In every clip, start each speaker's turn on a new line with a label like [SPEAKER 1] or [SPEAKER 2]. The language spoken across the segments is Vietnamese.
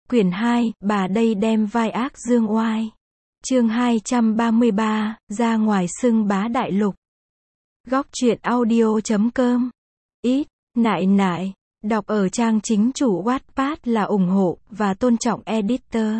[SPEAKER 1] Quyển 2, bà đây đem vai ác dương oai. Chương 233, ra ngoài xưng bá đại lục. Góc truyện audio.com. Ít, nại, đọc ở trang chính chủ Wattpad là ủng hộ và tôn trọng editor.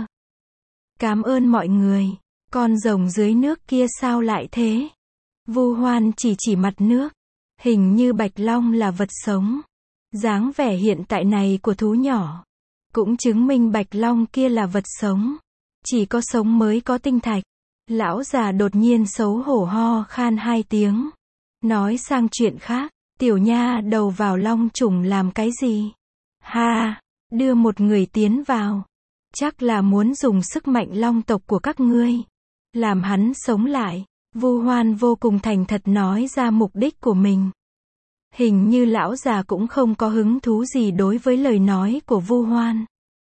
[SPEAKER 1] Cảm ơn mọi người. Con rồng dưới nước kia sao lại thế? Vu Hoan chỉ mặt nước. Hình như Bạch Long là vật sống. Dáng vẻ hiện tại này của thú nhỏ cũng chứng minh Bạch Long kia là vật sống. Chỉ có sống mới có tinh thạch. Lão già đột nhiên xấu hổ ho khan 2 tiếng. Nói sang chuyện khác, tiểu nha đầu vào long trùng làm cái gì? Ha, đưa một người tiến vào. Chắc là muốn dùng sức mạnh long tộc của các ngươi làm hắn sống lại. Vu Hoan vô cùng thành thật nói ra mục đích của mình. Hình như lão già cũng không có hứng thú gì đối với lời nói của Vu Hoan,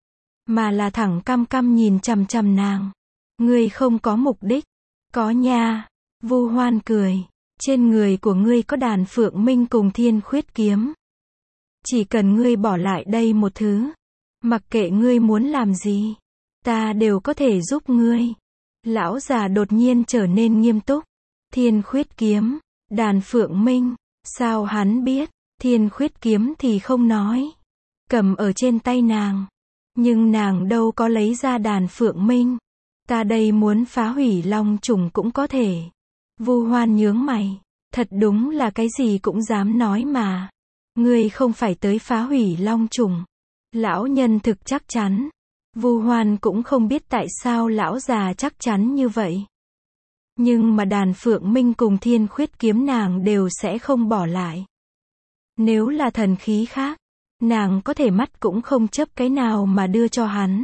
[SPEAKER 1] mà là thẳng căm nhìn chằm chằm nàng. Ngươi không có mục đích? Có nha. Vu Hoan cười. Trên người của ngươi có đàn phượng minh cùng thiên khuyết kiếm. Chỉ cần ngươi bỏ lại đây một thứ, mặc kệ ngươi muốn làm gì, ta đều có thể giúp ngươi. Lão già đột nhiên trở nên nghiêm túc. Thiên khuyết kiếm, đàn phượng minh, sao hắn biết? Thiên khuyết kiếm thì không nói. Cầm ở trên tay nàng. Nhưng nàng đâu có lấy ra đàn phượng minh. Ta đây muốn phá hủy long trùng cũng có thể. Vu Hoan nhướng mày. Thật đúng là cái gì cũng dám nói mà. Ngươi không phải tới phá hủy long trùng. Lão nhân thực chắc chắn. Vu Hoan cũng không biết tại sao lão già chắc chắn như vậy. Nhưng mà đàn phượng minh cùng thiên khuyết kiếm nàng đều sẽ không bỏ lại. Nếu là thần khí khác, nàng có thể mắt cũng không chớp cái nào mà đưa cho hắn.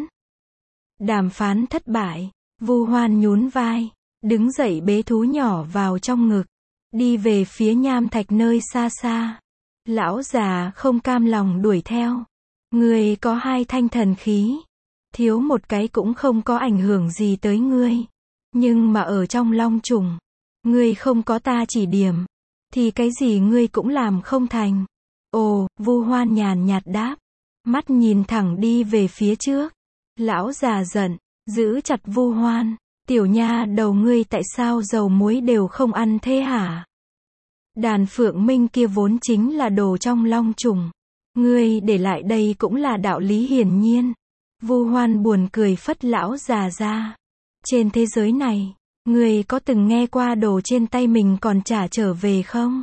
[SPEAKER 1] Đàm phán thất bại. Vu Hoan nhún vai, đứng dậy bế thú nhỏ vào trong ngực, đi về phía nham thạch nơi xa xa. Lão già không cam lòng đuổi theo. Ngươi có 2 thanh thần khí, thiếu một cái cũng không có ảnh hưởng gì tới ngươi. Nhưng mà ở trong long trùng, ngươi không có ta chỉ điểm, thì cái gì ngươi cũng làm không thành. Ồ, Vu Hoan nhàn nhạt đáp, mắt nhìn thẳng đi về phía trước. Lão già giận, giữ chặt Vu Hoan. Tiểu nha đầu ngươi tại sao dầu muối đều không ăn thế hả? Đàn phượng minh kia vốn chính là đồ trong long trùng. Ngươi để lại đây cũng là đạo lý hiển nhiên. Vu Hoan buồn cười phất lão già ra. Trên thế giới này, ngươi có từng nghe qua đồ trên tay mình còn trả trở về không?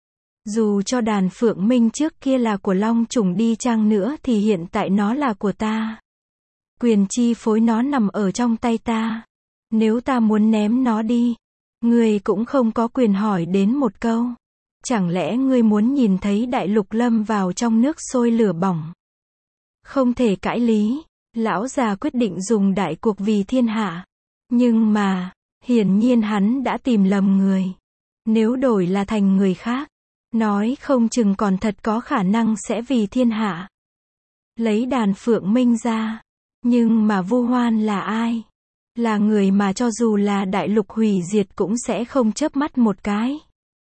[SPEAKER 1] Dù cho đàn phượng minh trước kia là của long trùng đi chăng nữa thì hiện tại nó là của ta. Quyền chi phối nó nằm ở trong tay ta. Nếu ta muốn ném nó đi, ngươi cũng không có quyền hỏi đến một câu. Chẳng lẽ ngươi muốn nhìn thấy đại lục lâm vào trong nước sôi lửa bỏng? Không thể cãi lý. Lão già quyết định dùng đại cuộc vì thiên hạ. Nhưng mà, hiển nhiên hắn đã tìm lầm người. Nếu đổi là thành người khác, nói không chừng còn thật có khả năng sẽ vì thiên hạ lấy đàn phượng minh ra. Nhưng mà Vu Hoan là ai? Là người mà cho dù là đại lục hủy diệt cũng sẽ không chớp mắt một cái.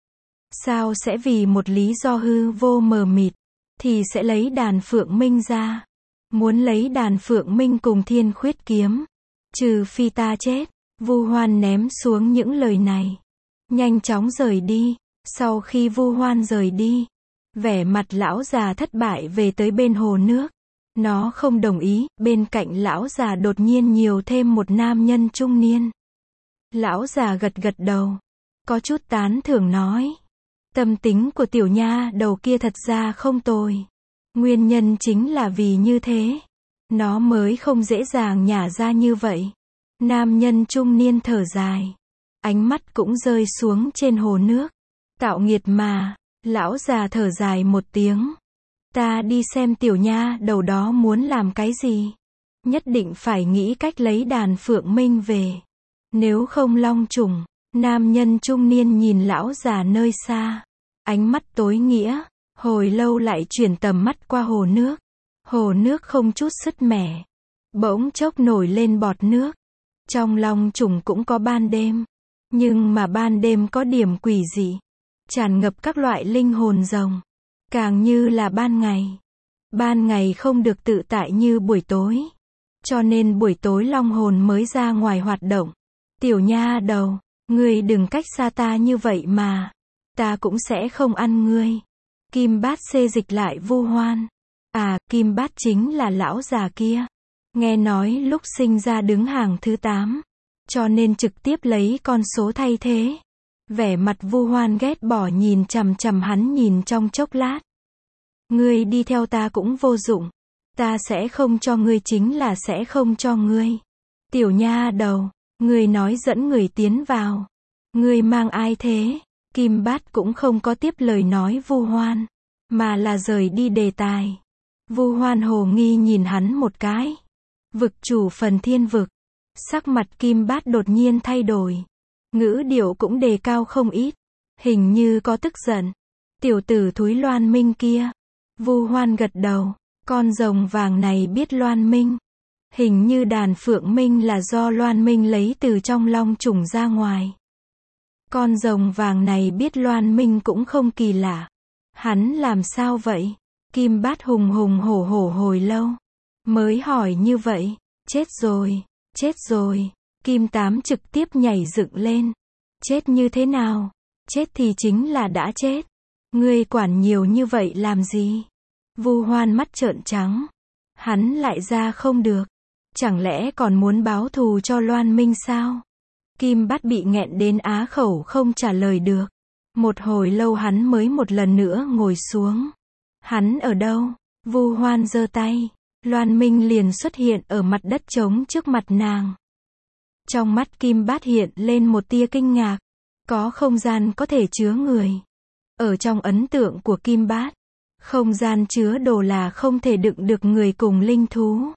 [SPEAKER 1] Sao sẽ vì một lý do hư vô mờ mịt thì sẽ lấy đàn phượng minh ra? Muốn lấy đàn phượng minh cùng thiên khuyết kiếm, trừ phi ta chết. Vu Hoan ném xuống những lời này, nhanh chóng rời đi. Sau khi Vu Hoan rời đi, vẻ mặt lão già thất bại về tới bên hồ nước. Nó không đồng ý. Bên cạnh lão già đột nhiên nhiều thêm một nam nhân trung niên. Lão già gật đầu, có chút tán thưởng nói, tâm tính của tiểu nha đầu kia thật ra không tồi. Nguyên nhân chính là vì như thế, nó mới không dễ dàng nhả ra như vậy. Nam nhân trung niên thở dài, ánh mắt cũng rơi xuống trên hồ nước. Tạo nghiệt mà. Lão già thở dài một tiếng. Ta đi xem tiểu nha đầu đó muốn làm cái gì. Nhất định phải nghĩ cách lấy đàn phượng minh về. Nếu không long trùng. Nam nhân trung niên nhìn lão già nơi xa. Ánh mắt tối nghĩa. Hồi lâu lại chuyển tầm mắt qua hồ nước. Hồ nước không chút sứt mẻ. Bỗng chốc nổi lên bọt nước. Trong long trùng cũng có ban đêm. Nhưng mà ban đêm có điểm quỷ dị. Tràn ngập các loại linh hồn rồng. Càng như là ban ngày. Ban ngày không được tự tại như buổi tối. cho nên buổi tối long hồn mới ra ngoài hoạt động. Tiểu nha đầu, ngươi đừng cách xa ta như vậy mà, ta cũng sẽ không ăn ngươi. Kim Bát xê dịch lại Vu Hoan. À, Kim Bát chính là lão già kia. Nghe nói lúc sinh ra đứng hàng thứ 8, cho nên trực tiếp lấy con số thay thế. Vẻ mặt Vu Hoan ghét bỏ nhìn chằm chằm hắn nhìn trong chốc lát. Ngươi đi theo ta cũng vô dụng. Ta sẽ không cho ngươi chính là sẽ không cho ngươi. Tiểu nha đầu, ngươi nói dẫn người tiến vào. Ngươi mang ai thế? Kim Bát cũng không có tiếp lời nói Vu Hoan, mà là rời đi đề tài. Vu Hoan hồ nghi nhìn hắn một cái. Vực chủ Phần Thiên Vực. Sắc mặt Kim Bát đột nhiên thay đổi. Ngữ điệu cũng đề cao không ít. Hình như có tức giận. Tiểu tử thúi Loan Minh kia. Vu Hoan gật đầu. Con rồng vàng này biết Loan Minh. Hình như đàn Phượng Minh là do Loan Minh lấy từ trong long trùng ra ngoài. Con rồng vàng này biết Loan Minh cũng không kỳ lạ. Hắn làm sao vậy? Kim Bát hùng hùng hổ hổ hồi lâu. Mới hỏi như vậy. Chết rồi. Chết rồi. Kim Tám trực tiếp nhảy dựng lên. Chết như thế nào? Chết thì chính là đã chết. Ngươi quản nhiều như vậy làm gì? Vu Hoan mắt trợn trắng. Hắn lại ra không được. Chẳng lẽ còn muốn báo thù cho Loan Minh sao? Kim Bát bị nghẹn đến á khẩu không trả lời được. Một hồi lâu hắn mới một lần nữa ngồi xuống. Hắn ở đâu? Vu Hoan giơ tay. Loan Minh liền xuất hiện ở mặt đất trống trước mặt nàng. Trong mắt Kim Bát hiện lên một tia kinh ngạc. Có không gian có thể chứa người. Ở trong ấn tượng của Kim Bát, không gian chứa đồ là không thể đựng được người cùng linh thú.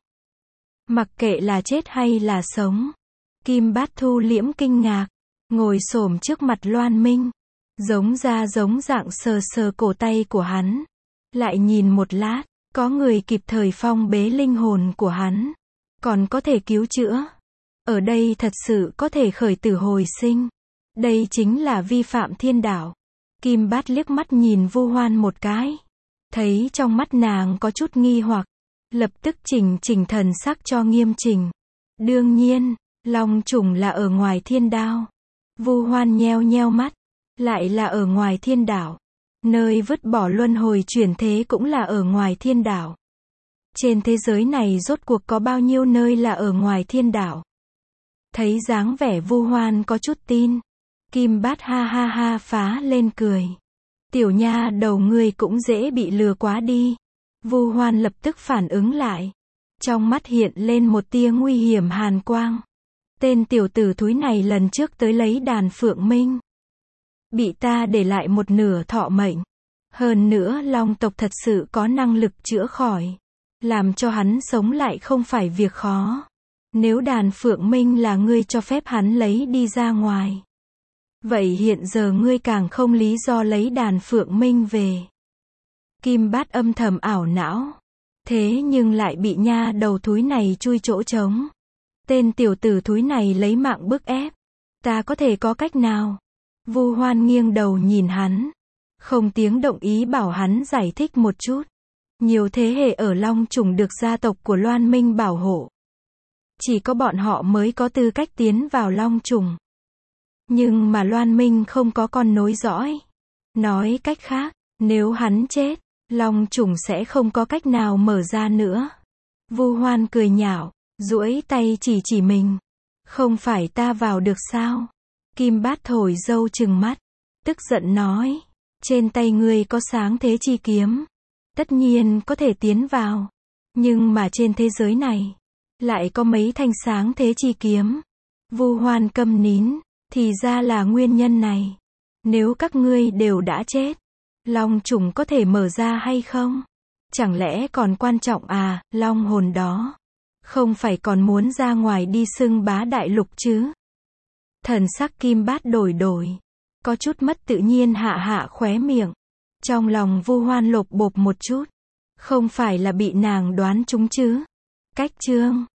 [SPEAKER 1] Mặc kệ là chết hay là sống. Kim Bát thu liễm kinh ngạc, ngồi xổm trước mặt Loan Minh, giống dạng sờ sờ cổ tay của hắn. Lại nhìn một lát, có người kịp thời phong bế linh hồn của hắn, còn có thể cứu chữa. Ở đây thật sự có thể khởi tử hồi sinh. Đây chính là vi phạm thiên đạo. Kim Bát liếc mắt nhìn Vu Hoan một cái, thấy trong mắt nàng có chút nghi hoặc, lập tức chỉnh thần sắc cho nghiêm chỉnh. Đương nhiên, long trùng là ở ngoài thiên đao. Vu Hoan nheo nheo mắt, lại là ở ngoài thiên đảo. Nơi vứt bỏ luân hồi chuyển thế cũng là ở ngoài thiên đảo. Trên thế giới này rốt cuộc có bao nhiêu nơi là ở ngoài thiên đảo? Thấy dáng vẻ Vu Hoan có chút tin, Kim Bát ha ha ha phá lên cười. Tiểu nha đầu ngươi cũng dễ bị lừa quá đi. Vu Hoan lập tức phản ứng lại. Trong mắt hiện lên một tia nguy hiểm hàn quang. Tên tiểu tử thúi này lần trước tới lấy đàn Phượng Minh. Bị ta để lại một nửa thọ mệnh. Hơn nữa long tộc thật sự có năng lực chữa khỏi. Làm cho hắn sống lại không phải việc khó. Nếu đàn Phượng Minh là ngươi cho phép hắn lấy đi ra ngoài. Vậy hiện giờ ngươi càng không lý do lấy đàn Phượng Minh về. Kim Bát âm thầm ảo não. Thế nhưng lại bị nha đầu thúi này chui chỗ trống. Tên tiểu tử thúi này lấy mạng bức ép. Ta có thể có cách nào? Vu Hoan nghiêng đầu nhìn hắn. Không tiếng động ý bảo hắn giải thích một chút. Nhiều thế hệ ở Long Trùng được gia tộc của Loan Minh bảo hộ. Chỉ có bọn họ mới có tư cách tiến vào Long Trùng. Nhưng mà Loan Minh không có con nối dõi. Nói cách khác, nếu hắn chết, Long Trùng sẽ không có cách nào mở ra nữa. Vu Hoan cười nhạo, duỗi tay chỉ mình. Không phải ta vào được sao? Kim Bát thổi dâu trừng mắt, tức giận nói, trên tay ngươi có sáng thế chi kiếm. Tất nhiên có thể tiến vào. Nhưng mà trên thế giới này, lại có mấy thanh sáng thế chi kiếm. Vu Hoan câm nín, thì ra là nguyên nhân này. Nếu các ngươi đều đã chết, Long Trùng có thể mở ra hay không? Chẳng lẽ còn quan trọng à, long hồn đó? Không phải còn muốn ra ngoài đi xưng bá đại lục chứ? Thần sắc Kim Bát đổi. Có chút mất tự nhiên hạ khóe miệng. Trong lòng Vu Hoan lột bột một chút. Không phải là bị nàng đoán trúng chứ? Cách chương